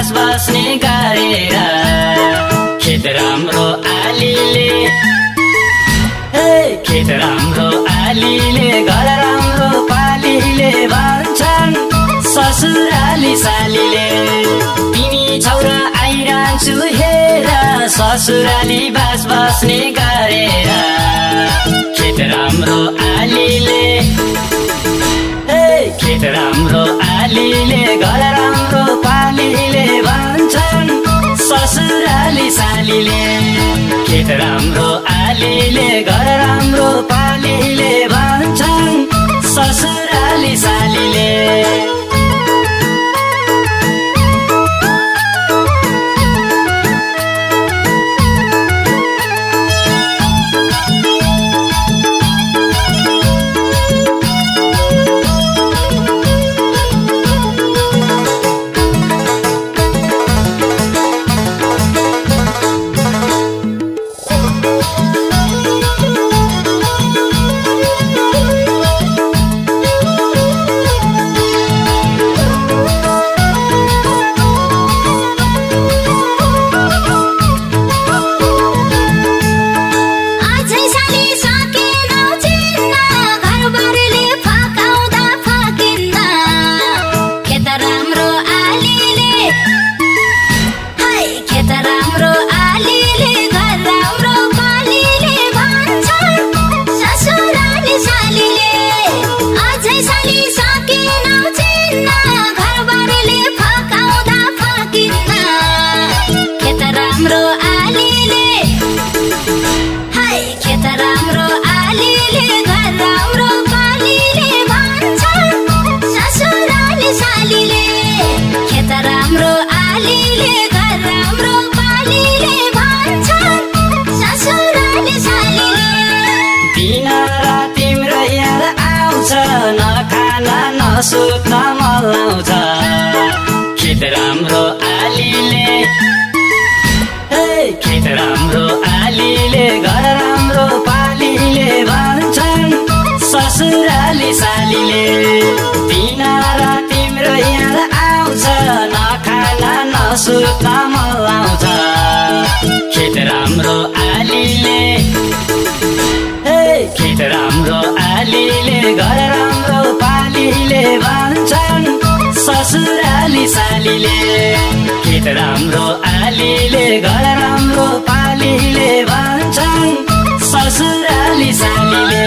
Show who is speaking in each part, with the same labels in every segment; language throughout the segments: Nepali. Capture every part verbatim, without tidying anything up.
Speaker 1: बास बस्ने गरेर खेत राम्रो आलीले खेत राम्रो आलीले घर राम्रो पालीले भन्छन् ससुराली सालीले तिमी छौरा आइरहन्छु हेर ससुराली बास बस्ने गरेर खेत राम्रो आलीले खेत राम्रो आलीले घर राम्रो पालीले भन्छन् ससुराली सालीले खेत राम्रो आलीले घर राम्रो पालीले भन्छन् ससुराली सालीले सुत्न मन लाउँछ खेत राम्रो आलीले खेत राम्रो आलीले घर राम्रो पालीले भन्छन् ससुराली सालीले दिन रात तिम्रो याद आउँछ नखाना नसुत्न मन लाउँछ खेत राम्रो आलीले खेत राम्रो आलीले घर राम्रो पालीले भन्छन् ससुराली सालीले खेत राम्रो आलीले घर राम्रो पालीले भन्छन् ससुराली सालीले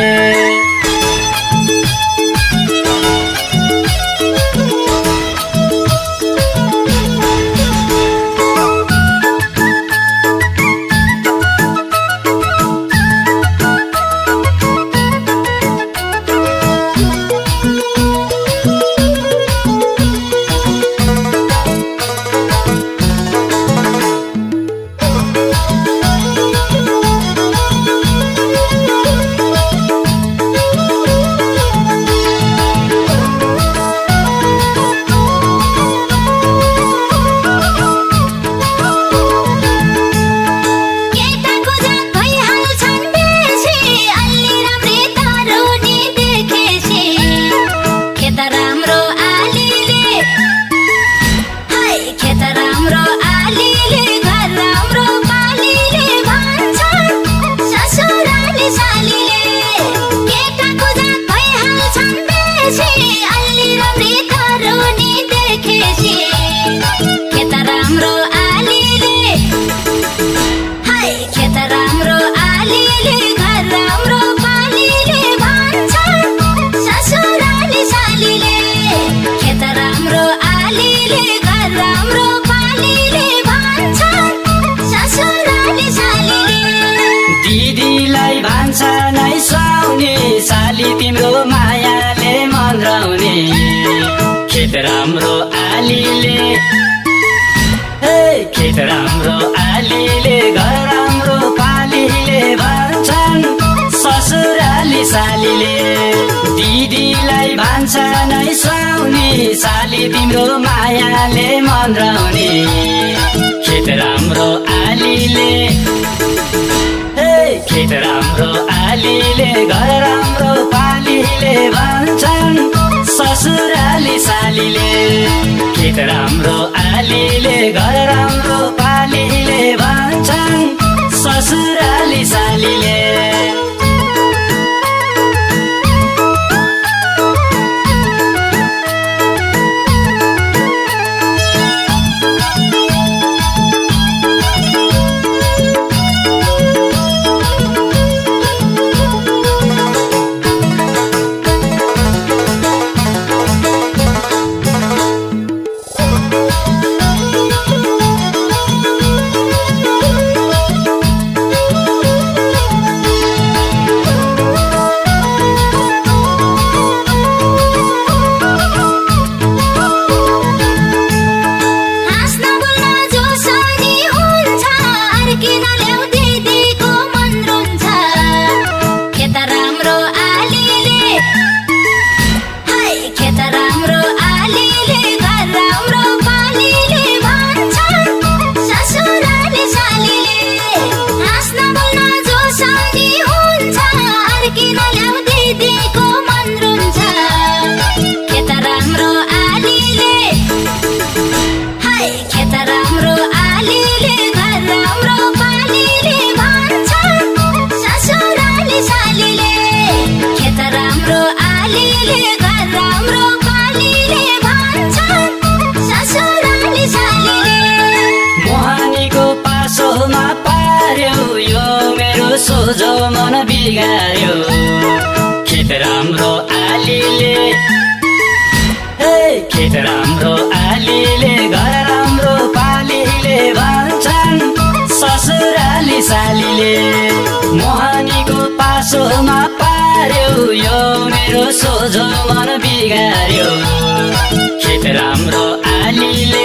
Speaker 1: तिम्रो मायाले मन्राउने खेत राम्रो आलीले खेत राम्रो आलीले घर राम्रो पालीले भन्छन् ससुराली सालीले दिदीलाई भन्छ नै सुहाउने साली तिम्रो मायाले मन्राउने खेत राम्रो आलीले खेत राम्रो आलीले घर राम्रो पालीले भन्छन् ससुराली सालीले खेत राम्रो आलीले घर राम्रो पालीले भन्छन् ससुराली सालीले सोझो मन बिगार्यो खेत राम्रो आलीले हे खेत राम्रो आलीले घर राम्रो पालीले भन्छन् ससुराली सालीले मोहनीको पासोमा पार्यो यो मेरो सोझो मन बिगार्यो खेत राम्रो आलीले